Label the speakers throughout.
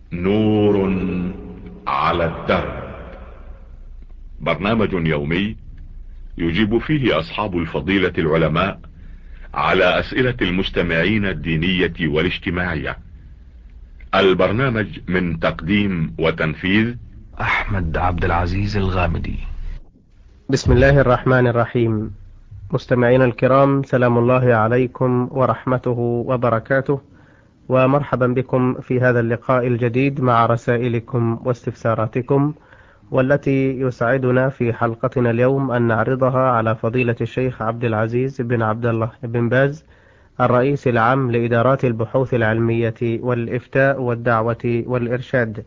Speaker 1: نور على الدرب. برنامج يومي يجيب فيه أصحاب الفضيلة العلماء على أسئلة المستمعين الدينية والاجتماعية. البرنامج من تقديم وتنفيذ
Speaker 2: أحمد عبد العزيز الغامدي.
Speaker 3: بسم الله الرحمن الرحيم. مستمعينا الكرام، سلام الله عليكم ورحمته وبركاته، ومرحبا بكم في هذا اللقاء الجديد مع رسائلكم واستفساراتكم، والتي يسعدنا في حلقتنا اليوم أن نعرضها على فضيلة الشيخ عبد العزيز بن عبد الله بن باز، الرئيس العام لإدارات البحوث العلمية والإفتاء والدعوة والإرشاد.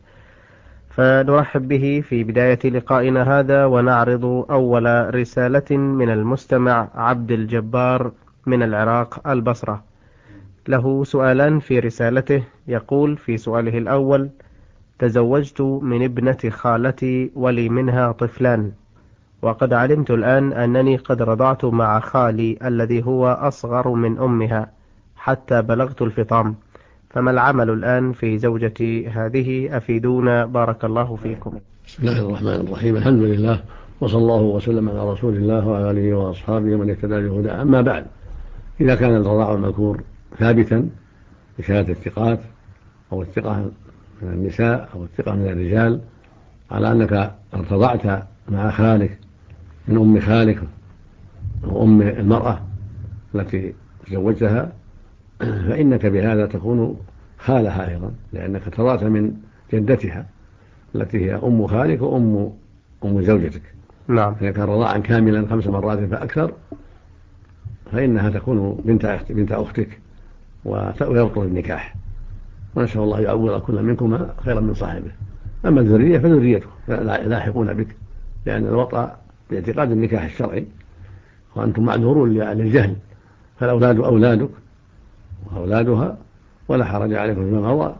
Speaker 3: فنرحب به في بداية لقائنا هذا، ونعرض أول رسالة من المستمع عبد الجبار من العراق البصرة. له سؤالان في رسالته. يقول في سؤاله الأول: تزوجت من ابنة خالتي ولي منها طفلان، وقد علمت الآن أنني قد رضعت مع خالي الذي هو أصغر من أمها حتى بلغت الفطام، فما العمل الآن في زوجتي هذه؟ أفيدونا بارك الله فيكم.
Speaker 4: بسم الله الرحمن الرحيم. الحمد لله، وصلى الله وسلم على رسول الله وعلى آله وأصحابه ومن اهتدى بهداه. أما بعد، إذا كان الرضاع المذكور ثابتا بشهادة الثقات أو الثقة من النساء أو الثقة من الرجال على أنك ارتضعت مع خالك من أم خالك أو أم المرأة التي تزوجتها، فإنك بهذا تكون خالها أيضا، لأنك ارتضعت من جدتها التي هي أم خالك وأم زوجتك.
Speaker 3: نعم.
Speaker 4: إذا كان رضاعا كاملا 5 مرات فأكثر فإنها تكون بنت أختك ويبطل النكاح، ونسأل الله يعوض كل منكما خيرا من صاحبه. أما الذرية فذريته لاحقون بك، لأن الوطأ باعتقاد النكاح الشرعي، وأنتم معذورون للجهل، فالأولاد أولادك وأولادها ولا حرج عليكم فيما مضى،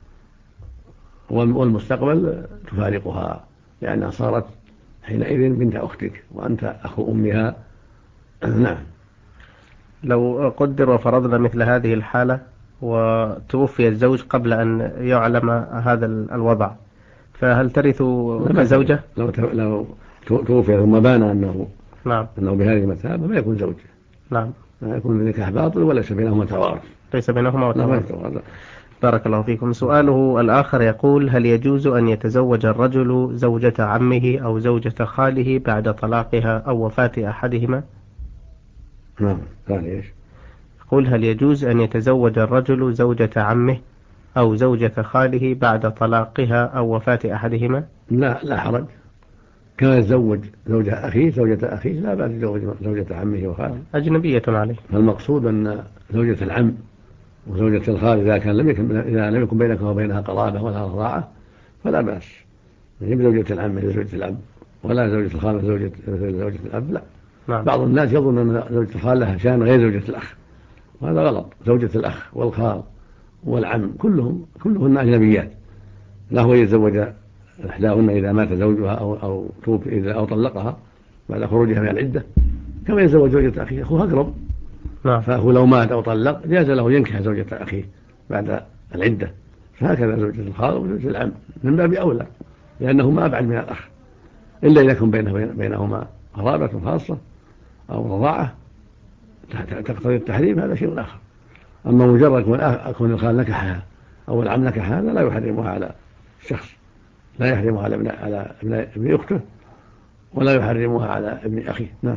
Speaker 4: والمستقبل تفارقها، لأنها صارت حينئذ بنت أختك وأنت أخو أمها. نعم.
Speaker 3: لو قدر وفرضنا مثل هذه الحالة وتوفي الزوج قبل أن يعلم هذا الوضع، فهل ترث كزوجة؟
Speaker 4: لو توفي ثم بان
Speaker 3: نعم.
Speaker 4: أنه بهذه المثابة ما يكون زوج.
Speaker 3: نعم.
Speaker 4: ما يكون النكاح باطل وليس بينهما توارث.
Speaker 3: ليس بينهما توارث.
Speaker 4: لا.
Speaker 3: بارك الله فيكم. سؤاله الآخر يقول: هل يجوز أن يتزوج الرجل زوجة عمه أو زوجة خاله بعد طلاقها أو وفاة أحدهما؟
Speaker 4: نعم. قال إيش؟
Speaker 3: يقول: هل يجوز أن يتزوج الرجل زوجة عمه أو زوجة خاله بعد طلاقها أو وفاة أحدهما؟
Speaker 4: لا حرج. كان يتزوج زوجة أخيه لا بأس يتزوج زوجة عمه وخاله،
Speaker 3: أجنبية عليه.
Speaker 4: فالمقصود أن زوجة العم وزوجة الخال إذا لم يكن بينك وبينها قرابة ولا رضاعة فلا بأس. يجب زوجة العم زوجة العم، ولا زوجة الخال زوجة الأب. لا.
Speaker 3: نعم.
Speaker 4: بعض الناس يظن أن زوجة الخال لها شأن غير زوجة الأخ، وهذا غلط. زوجة الأخ والخال والعم كلهن أجنبيات، لا هو يتزوج إحداهن إذا مات زوجها أو توفي أو طلقها بعد خروجها من العدة، كما يتزوج زوجة أخيه، أخوها أقرب.
Speaker 3: نعم.
Speaker 4: فأخو لو مات أو طلق جاز له ينكح زوجة أخيه بعد العدة، فهكذا زوجة الخال وزوجة العم من باب أولى، لأنهما أبعد من الأخ، إلا إذا كان بينهما قرابة خاصة أو رضاعة تقتضي التحريم، هذا شيء آخر. أما مجرد كون الخال نكحها أو العم نكحها هذا لا يحرمها على الشخص، لا يحرمها على ابن أخته، ولا يحرمها على ابن أخيه. نعم.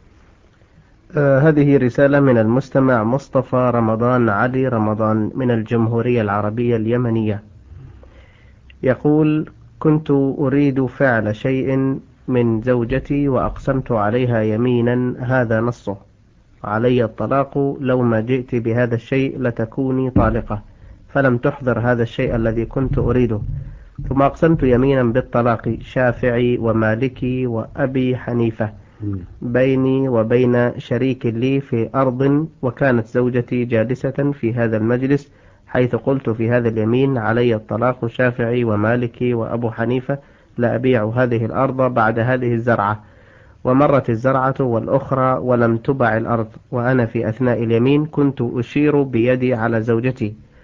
Speaker 3: هذه رسالة من المستمع مصطفى رمضان علي رمضان من الجمهورية العربية اليمنية. يقول: كنت أريد فعل شيء من زوجتي وأقسمت عليها يمينا، هذا نصه: علي الطلاق لو ما جئت بهذا الشيء لتكوني طالقة، فلم تحضر هذا الشيء الذي كنت أريده، ثم أقسمت يمينا بالطلاق، شافعي ومالكي وأبي حنيفة، بيني وبين شريك لي في أرض، وكانت زوجتي جالسة في هذا المجلس، حيث قلت في هذا اليمين: علي الطلاق شافعي ومالكي وأبو حنيفة، لا أبيع هذه الأرض بعد هذه الزرعة. ومرت الزرعة والأخرى ولم تبع الأرض، وأنا في أثناء اليمين كنت أشير بيدي على زوجتي،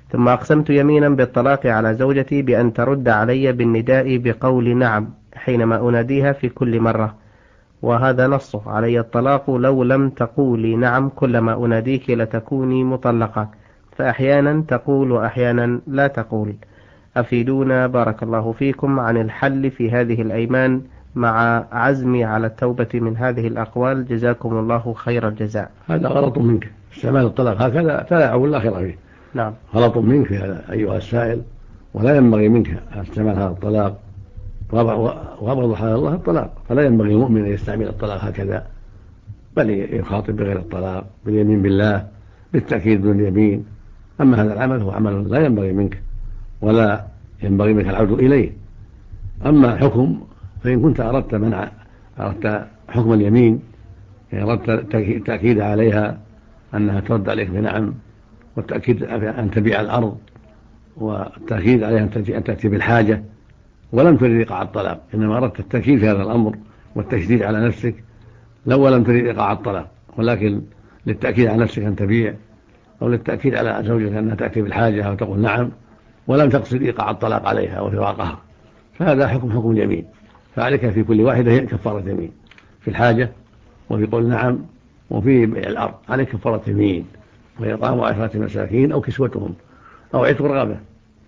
Speaker 3: ثم أقسمت يمينا بالطلاق على زوجتي بأن ترد علي بالنداء بقول نعم حينما أناديها في كل مرة، وهذا نصه: علي الطلاق لو لم تقولي نعم كلما أناديك لتكوني مطلقة، فأحيانا تقول وأحيانا لا تقول. أفيدونا بارك الله فيكم عن الحل في هذه الأيمان مع عزمي على التوبة من هذه الأقوال، جزاكم الله خير الجزاء.
Speaker 4: هذا غلط منك، استعمال الطلاق هكذا فلا أقول لا خير فيه.
Speaker 3: نعم.
Speaker 4: غلط منك هذا أيها السائل، ولا ينبغي منك استعمال هذا الطلاق، وأبغض حلال الله الطلاق، فلا ينبغي المؤمن أن يستعمل الطلاق هكذا، بل يخاطب بغير الطلاق، باليمين بالله، بالتأكيد دون اليمين. أما هذا العمل هو عمل لا ينبغي منك ولا ينبغي منك العود إليه. أما الحكم فإن كنت أردت حكم اليمين، يعني أردت التأكيد عليها أنها ترد عليك بنعم، والتأكيد أن تبيع الأرض، والتأكيد عليها أن تأتي بالحاجة، ولم تريد إيقاع الطلاق، إنما أردت التأكيد في هذا الأمر والتشديد على نفسك، لو لم تريد إيقاع الطلاق، ولكن للتأكيد على نفسك أن تبيع، أو للتأكيد على زوجك أنها تأتي بالحاجة أو تقول نعم، ولم تقصد إيقاع الطلاق عليها وفراقها، فهذا حكم اليمين. فعليك في كل واحدة كفارة يمين، في الحاجة وفي قول نعم وفي بيع الأرض عليك كفارة يمين، وإطعام 10 مساكين أو كسوتهم أو عتق رقبة،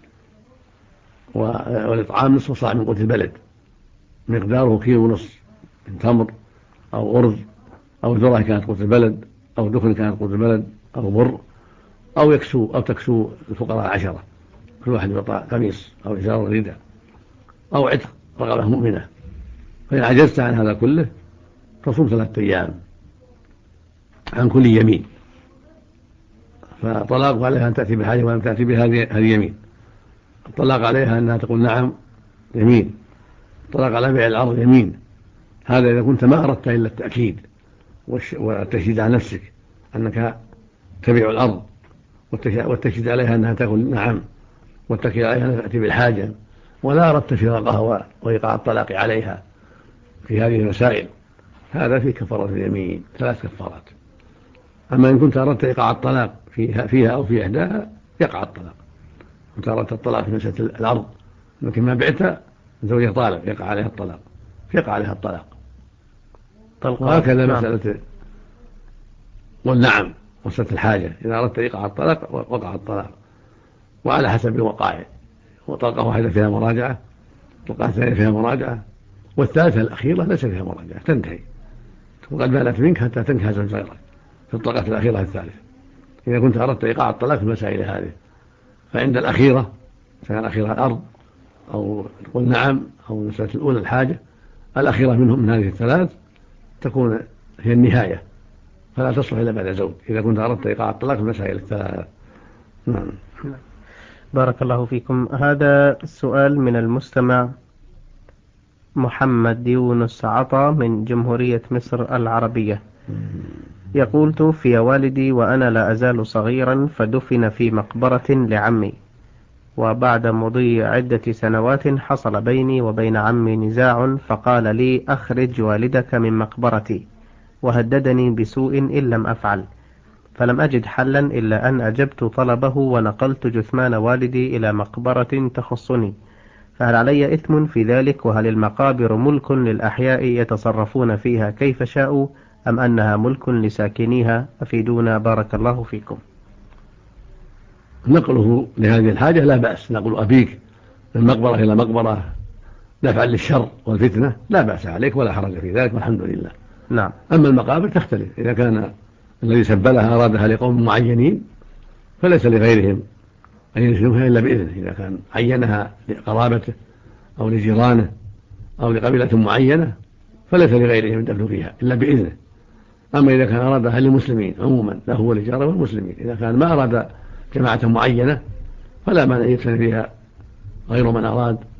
Speaker 4: والإطعام نصف صاع من قوت البلد مقداره 1.5 كيلو من تمر أو أرز أو ذرة كانت قوت البلد، أو دخن كانت قوت البلد، أو بر، أو تكسو الفقراء 10، كل واحد يعطى قميص أو إزار رداء، أو عتق رقبة مؤمنة. فإن عجزت عن هذا كله فصوم 3 أيام عن كل يمين. فطلاق عليها أن تأتي بالحاجة ولم تأتي بهذه يمين. الطلاق عليها أنها تقول نعم يمين. الطلاق على بيع الأرض يمين. هذا إذا كنت ما أردت إلا التأكيد والتشديد على نفسك أنك تبيع الأرض، والتشديد عليها أنها تقول نعم، والتأكيد عليها أنها تأتي بالحاجة، ولا أردت فراقها وإيقاع الطلاق عليها في هذه المسائل، هذا في كفارة اليمين 3 كفارات. أما إن كنت أردت إيقاع الطلاق فيها أو في إحداها يقع الطلاق. كنت أردت الطلاق في مسألة الأرض لكن ما بعتها زوجها طالق يقع عليها الطلاق، يقع عليها الطلاق. وهكذا مسألة والنعم مسألة الحاجة، إذا أردت إيقاع الطلاق وقع الطلاق، وعلى حسب الوقائع. وطلقة واحدة فيها مراجعة، طلقة ثانية فيها مراجعة، والثالثة الأخيرة ليس فيها مراجعة، تنتهي وقد بانت منك حتى تنكح زوج غيرك في الطلقة الأخيرة الثالثة. إذا كنت أردت إيقاع الطلاق في المسائل هذه، فعند الأخيرة كان الأخيرة الأرض أو تقول نعم، أو المسألة الأولى الحاجة، الأخيرة من هذه الثلاث تكون هي النهاية، فلا تصلح إلا بعد زوج إذا كنت أردت إيقاع الطلاق في المسائل الثلاث. نعم.
Speaker 3: بارك الله فيكم. هذا السؤال من المستمع محمد يونس عطا من جمهورية مصر العربية، يقول: توفي والدي وأنا لا أزال صغيرا، فدفن في مقبرة لعمي، وبعد مضي عدة سنوات حصل بيني وبين عمي نزاع، فقال لي: أخرج والدك من مقبرتي، وهددني بسوء إن لم أفعل، فلم أجد حلا إلا أن أجبت طلبه ونقلت جثمان والدي إلى مقبرة تخصني، فهل علي إثم في ذلك؟ وهل المقابر ملك للأحياء يتصرفون فيها كيف شاءوا، أم أنها ملك لساكنيها؟ أفيدونا بارك الله فيكم.
Speaker 4: نقله لهذه الحاجة لا بأس، نقل أبيك من مقبرة إلى مقبرة دفعا للشر والفتنة لا بأس عليك ولا حرج في ذلك والحمد لله.
Speaker 3: نعم.
Speaker 4: أما المقابر تختلف، إذا كان الذي سبلها أرادها لقوم معينين فليس لغيرهم أن ينزلوها إلا بإذنه، إذا كان عينها لقرابته أو لجيرانه أو لقبيلة معينة فليس لغيرهم الدفن فيها إلا بإذنه. أما إذا كان أرادها للمسلمين عموما له ولجاره والمسلمين، إذا كان ما أراد جماعة معينة فلا مانع يدفن فيها غير من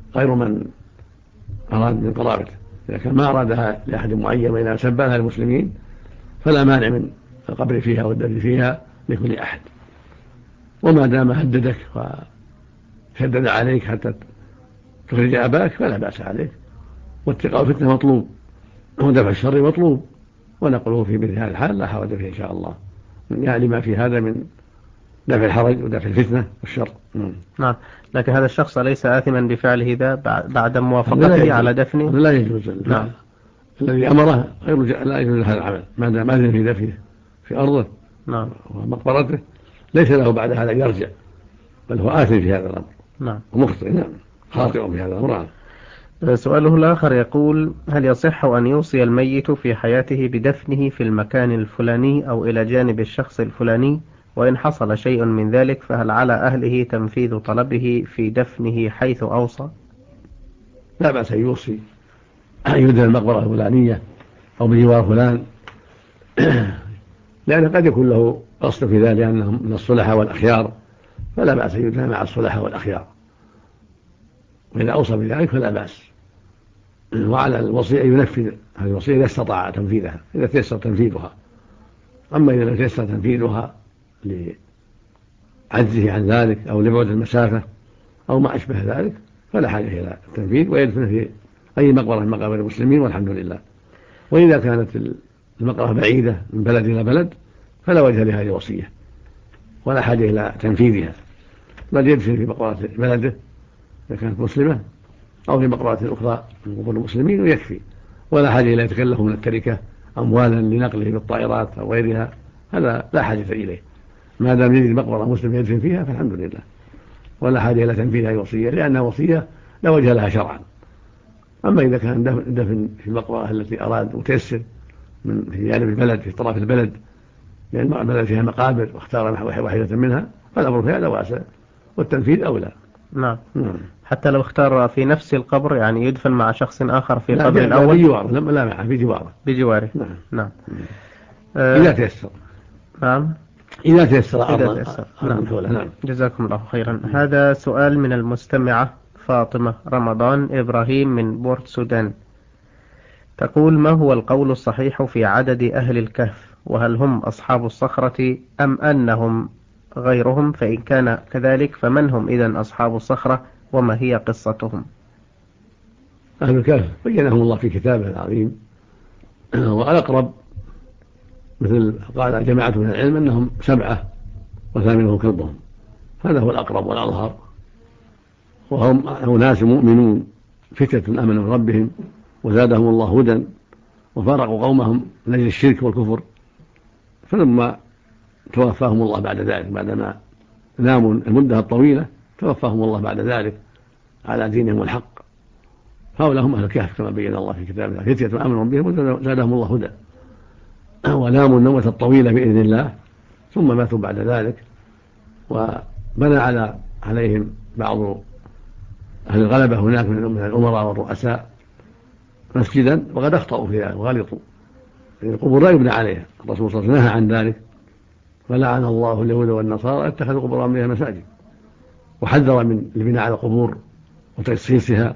Speaker 4: أراد من قرابته. إذا كان ما أرادها لأحد معين وإذا سبلها للمسلمين فلا مانع من القبر فيها والدفن فيها لكل أحد. وما دام هددك وشدد عليك حتى تخرج أباك فلا بأس عليك، واتقاء الفتنة مطلوب ودفع الشر مطلوب، ونقله في مثل هذا الحال لا حرج فيه إن شاء الله، يعني ما في هذا من دفع الحرج ودفع الفتنة والشر.
Speaker 3: نعم. لكن هذا الشخص أليس آثما بفعله ذا بعد موافقته على دفنه؟
Speaker 4: لا يجوز.
Speaker 3: نعم.
Speaker 4: الذي أمره لا يجوز هذا العمل ما دام أذن في دفنه في أرضه
Speaker 3: نعم
Speaker 4: ومقبرته، ليس له بعد هذا يرجع، بل هو آثم في هذا الأمر.
Speaker 3: نعم
Speaker 4: ومخطئ. نعم خاطئ في هذا الأمر.
Speaker 3: سؤاله الآخر يقول: هل يصح أن يوصي الميت في حياته بدفنه في المكان الفلاني أو إلى جانب الشخص الفلاني، وإن حصل شيء من ذلك فهل على أهله تنفيذ طلبه في دفنه حيث أوصى؟
Speaker 4: لا بأس أن يوصي أن يدفن المقبرة الفلانية أو بجوار فلان لأن قد يكون له قصد في ذلك لأنهم من الصلحاء والأخيار، فلا بأس أن يدفن مع الصلحاء والأخيار، وإذا أوصى بذلك فلا بأس. وعلى الوصي أن ينفذ هذه الوصية إذا استطاع تنفيذها، إذا تيسر تنفيذها. أما إذا لم تيسر تنفيذها لعجزه عن ذلك أو لبعد المسافة أو ما أشبه ذلك فلا حاجة إلى التنفيذ، ويدفن في أي مقبرة من مقابر المسلمين والحمد لله. وإذا كانت المقبرة بعيدة من بلد إلى بلد فلا وجه لهذه الوصية ولا حاجة إلى تنفيذها، بل يدفن في مقبرة بلده إذا كانت مسلمة أو في مقبرة أخرى من قبور المسلمين ويكفي، ولا حاجة إلى يتكلف من التركة أموالا لنقله بالطائرات أو غيرها، هذا لا حاجة إليه. ما دام يجد مقبرة مسلم يدفن فيها فالحمد لله، ولا حاجة إلى تنفيذ هذه الوصية لأنها وصية لا وجه لها شرعا. أما إذا كان دفن في المقبرة التي أراد وتيسر في جانب البلد في طرف البلد لأن البلد فيها مقابر واختار واحدة منها فالأمر في هذا واسع والتنفيذ أولى.
Speaker 3: نعم. حتى لو اختار في نفس القبر يعني يدفن مع شخص آخر في القبر الأول
Speaker 4: بجواره. لا معه بجواره.
Speaker 3: نعم.
Speaker 4: إذا تيسر.
Speaker 3: نعم
Speaker 4: إذا تيسر
Speaker 3: نعم. جزاكم الله خيرا. هذا سؤال من المستمعة فاطمة رمضان إبراهيم من بورت سودان، تقول: ما هو القول الصحيح في عدد أهل الكهف، وهل هم أصحاب الصخرة أم أنهم غيرهم؟ فإن كان كذلك فمن هم إذن أصحاب الصخرة وما هي قصتهم؟
Speaker 4: أهل الكهف بينهم الله في كتابه العظيم، والأقرب مثل قال جماعة من العلم أنهم 7 وثامنهم كلبهم، هذا هو الأقرب والأظهر. وهم أناس مؤمنون فتية آمنوا من ربهم وزادهم الله هدى وفارقوا قومهم من أجل الشرك والكفر، فلما توفاهم الله بعد ذلك بعدما ناموا المدة الطويلة توفاهم الله بعد ذلك على دينهم الحق. هؤلاء هم أهل الكهف كما بين الله في كتابه، فتية آمنوا بهم وزادهم الله هدى، وناموا النومة الطويلة بإذن الله ثم ماتوا بعد ذلك. وبنى عليهم بعض أهل الغلبة هناك من الأمراء والرؤساء مسجدا، وقد أخطأوا في ذلك وغلطوا، القبور لا يبنى عليها. الرسول صلى الله عليه وسلم نهى عن ذلك، فلعن الله اليهود والنصارى اتخذوا قبور أنبيائهم مساجد، وحذر من البناء على القبور وتجصيصها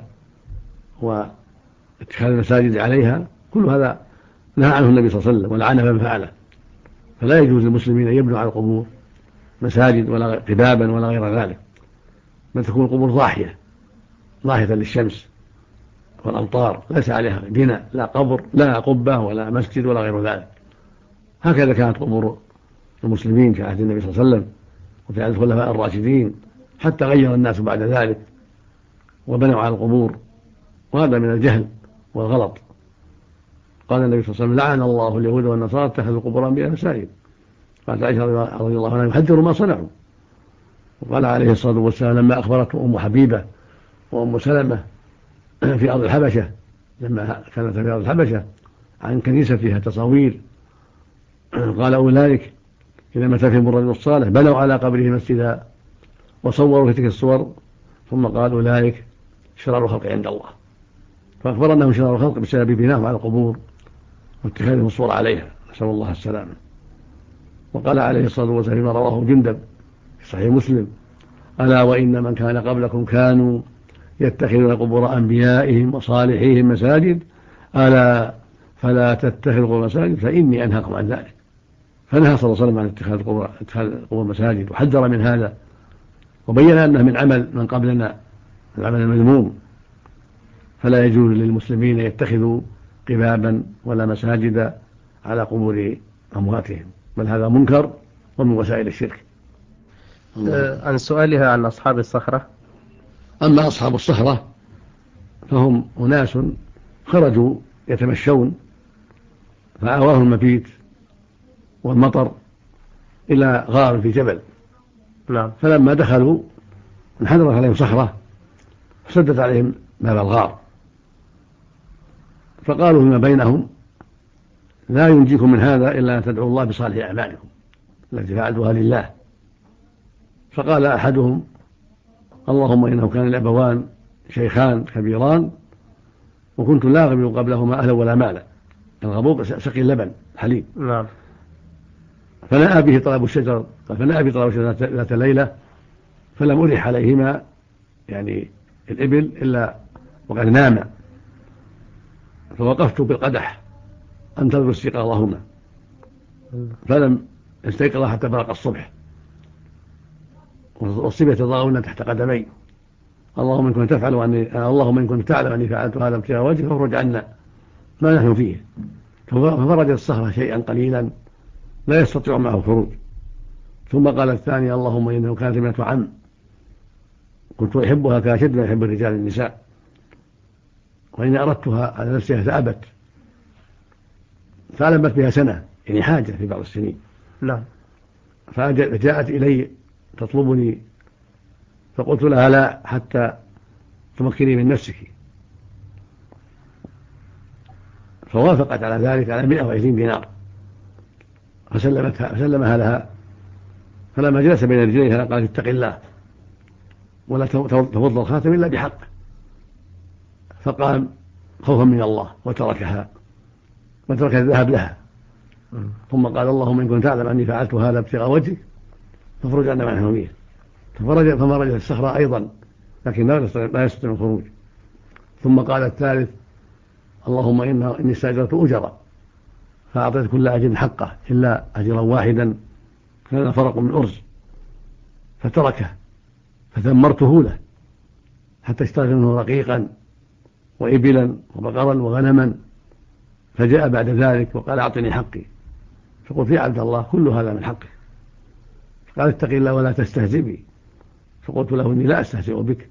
Speaker 4: واتخاذ المساجد عليها، كل هذا نهى عنه النبي صلى الله عليه وسلم ولعن من فعله. فلا يجوز للمسلمين أن يبنوا على القبور مساجد ولا قبابا ولا غير ذلك، بل تكون القبور ضاحية للشمس والأمطار، ليس عليها بناء، لا قبر لا قبة ولا مسجد ولا غير ذلك. هكذا كانت قبور المسلمين في عهد النبي صلى الله عليه وسلم وفي عهد الخلفاء الراشدين، حتى غير الناس بعد ذلك وبنوا على القبور، وهذا من الجهل والغلط. قال النبي صلى الله عليه وسلم: لعن الله اليهود والنصارى اتخذوا قبور أنبيائهم مساجد. قالت عائشة رضي الله عنها: يحذر ما صنعوا. وقال عليه الصلاة والسلام لما أخبرته أم حبيبة وأم سلمة في أرض الحبشة، لما كانت في أرض الحبشة عن كنيسة فيها تصاوير، قال: أولئك إذا مات فيهم الرجل الصالح بنوا على قبره مسجدا وصوروا في تلك الصور، ثم قال: أولئك شرار الخلق عند الله. فأخبر أنهم شرار الخلق بسبب بناهم على القبور واتخاذهم الصور عليها، نسأل الله السلامة. وقال عليه الصلاة والسلام فيما رواه جندب في صحيح مسلم: ألا وإن من كان قبلكم كانوا يتخذون قبور أنبيائهم وصالحيهم مساجد، ألا فلا تتخذوا قبور مساجد فإني أنهاكم عن ذلك. فنهى صلى الله عليه وسلم عن اتخاذ قبور مساجد وحذر من هذا، وبين أنه من عمل من قبلنا، العمل المذموم، فلا يجوز للمسلمين يتخذوا قبابا ولا مساجد على قبور أمواتهم، بل هذا منكر ومن وسائل الشرك.
Speaker 3: عن سؤالها عن أصحاب الصخرة.
Speaker 4: أما أصحاب الصخرة فهم أناس خرجوا يتمشون فآواهم المبيت والمطر إلى غار في جبل.
Speaker 3: نعم.
Speaker 4: فلما دخلوا انحدرت عليهم صخرة فسدت عليهم باب الغار، فقالوا فيما بينهم: لا ينجيكم من هذا إلا أن تدعوا الله بصالح أعمالكم التي فعلتها لله. فقال أحدهم: اللهم إنه كان الأبوان شيخان كبيران وكنت لا أغبو قبلهما أهلا ولا مالا. الغبوق سقي اللبن حليب.
Speaker 3: نعم.
Speaker 4: فنأى به طلب الشجر ذات ليلة فلم أرح عليهما يعني الإبل إلا وقد ناما، فوقفت بالقدح أنتظر استيقاظهما فلم يستيقظا حتى برق الصبح والصبية يضاغون تحت قدمي. اللهم إن كنت تعلم أني فعلت هذا ابتغاء وجهك فافرج عنا ما نحن فيه. ففرجت الصخرة شيئا قليلا لا يستطيع معه الخروج. ثم قال الثاني: اللهم إنه كانت ابنة عم كنت أحبها كأشد ما يحب الرجال النساء، وإني أردتها على نفسها فأبت، فألمت بها سنة يعني حاجة في بعض السنين.
Speaker 3: نعم.
Speaker 4: فجاءت إلي تطلبني فقلت لها: لا حتى تمكني من نفسك. فوافقت على ذلك على 120 دينار فسلمها لها. فلما جلس بين رجليها قالت: اتق الله ولا تفض الخاتم إلا بحق. فقام خوفا من الله وترك الذهب لها. ثم قال: اللهم إن كنت تعلم أني فعلت هذا ابتغاء وجهك فافرج عنا ما نحن فيه. فمرجت الصخرة أيضا لكن لا يستطيع الخروج. ثم قال الثالث: اللهم إني استأجرت أجرا فأعطيت كل أجر حقه إلا أجرا واحدا كان فرق من أرز فتركه فثمرته له حتى اشتريت منه رقيقا وإبلا وبقرا وغنما. فجاء بعد ذلك وقال: أعطني حقي. فقلت: يا عبد الله كل هذا من حقك. قال: اتق الله ولا تستهزئ بي. فقلت له: إني لا أستهزئ بك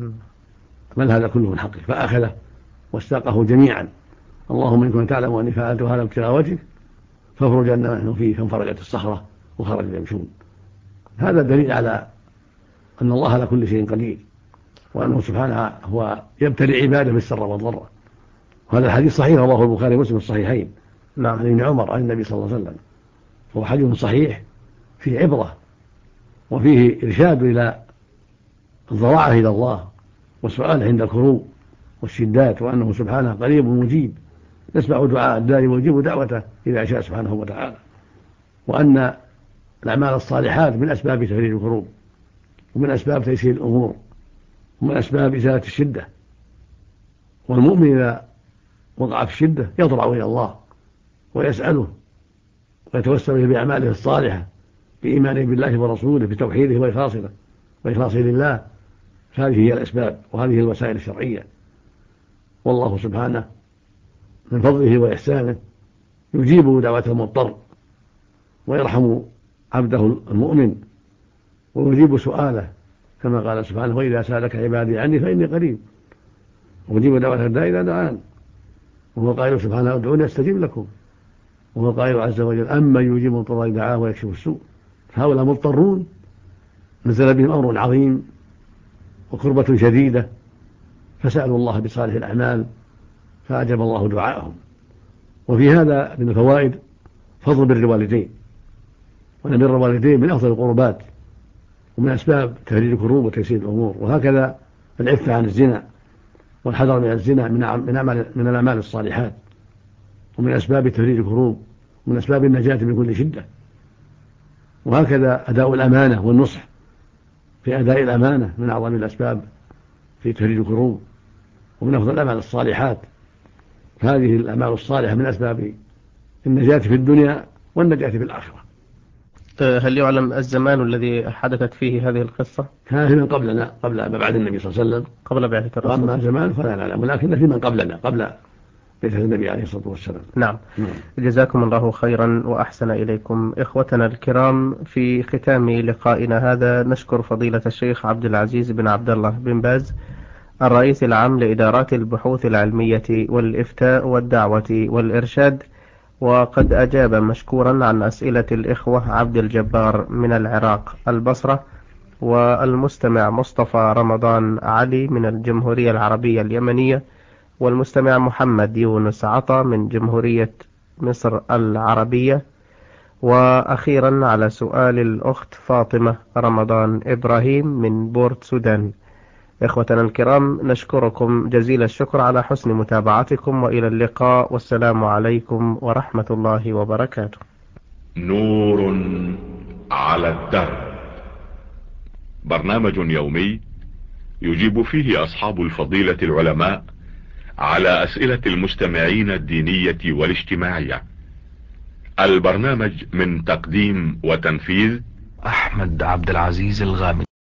Speaker 4: بل هذا كله من حقك. فأخذه واستاقه جميعا: اللهم إن كنت تعلم أني فعلت هذا ابتغاء وجهك فافرج عنا ما نحن فيه. فانفرجت الصخرة وخرجوا يمشون. هذا دليل على أن الله على كل شيء قدير وأنه سبحانه هو يبتلي عباده بالسر والضر. وهذا الحديث صحيح رواه البخاري ومسلم الصحيحين عن ابن عمر عن النبي صلى الله عليه وسلم، فهو حديث صحيح فيه عبرة وفيه إرشاد إلى الضراعة إلى الله والسؤال عند الكروب والشدات، وأنه سبحانه قريب مجيب يسمع دعاء الداعي ويجيب دعوته إذا شاء سبحانه وتعالى، وأن الأعمال الصالحات من أسباب تفريج الكروب ومن أسباب تيسير الأمور ومن أسباب إزالة الشدة. والمؤمن إذا وقع في الشدة يضرع إلى الله ويسأله ويتوسل إليه بأعماله الصالحة بإيمانه بالله ورسوله بتوحيده وإخلاصه لله. فهذه هي الأسباب وهذه الوسائل الشرعية. والله سبحانه من فضله وإحسانه يجيب دعوة المضطر ويرحم عبده المؤمن ويجيب سؤاله كما قال سبحانه: وإذا سألك عبادي عني فإني قريب أجيب دعوة الداعي إذا دعان. وهو قائل سبحانه: ادعوني أستجيب لكم. وهو قائل عز وجل: أما يجيب المضطر إذا دعاه ويكشف السوء. فهؤلاء مضطرون نزل بهم أمر عظيم وكربة شديدة فسألوا الله بصالح الأعمال فأجاب الله دعاءهم. وفي هذا من الفوائد فضل بر الوالدين، وأن بر الوالدين من أفضل القربات ومن أسباب تفريج الكروب وتيسير الأمور. وهكذا العفة عن الزنا والحذر من الزنا من الأعمال الصالحات ومن أسباب تفريج الكروب ومن أسباب النجاة من كل شدة. وهكذا أداء الأمانة والنصح في أداء الأمانة من أعظم الأسباب في تفريج الكروب ومن أفضل الأعمال الصالحات. هذه الأعمال الصالحة من أسباب النجاة في الدنيا والنجاة في الآخرة.
Speaker 3: هل يعلم الزمان الذي حدثت فيه هذه القصة؟
Speaker 4: كان من قبلنا قبل ما بعد النبي صلى الله عليه وسلم
Speaker 3: قبل بعثة الرسول.
Speaker 4: وأما زمان فلا نعلم، ولكن في من قبلنا قبل بعثة النبي عليه الصلاة والسلام.
Speaker 3: نعم. جزاكم الله خيرا وأحسن إليكم. إخوتنا الكرام، في ختام لقائنا هذا نشكر فضيلة الشيخ عبد العزيز بن عبد الله بن باز، الرئيس العام لإدارات البحوث العلمية والإفتاء والدعوة والإرشاد، وقد أجاب مشكورا عن أسئلة الإخوة عبد الجبار من العراق البصرة، والمستمع مصطفى رمضان علي من الجمهورية العربية اليمنية، والمستمع محمد يونس عطا من جمهورية مصر العربية، وأخيرا على سؤال الأخت فاطمة رمضان إبراهيم من بورت سودان. إخوتنا الكرام، نشكركم جزيل الشكر على حسن متابعتكم، وإلى اللقاء، والسلام عليكم ورحمة الله وبركاته.
Speaker 1: نور على الدرب، برنامج يومي يجيب فيه أصحاب الفضيلة العلماء على أسئلة المستمعين الدينية والاجتماعية. البرنامج من تقديم وتنفيذ
Speaker 2: أحمد عبد العزيز الغامدي.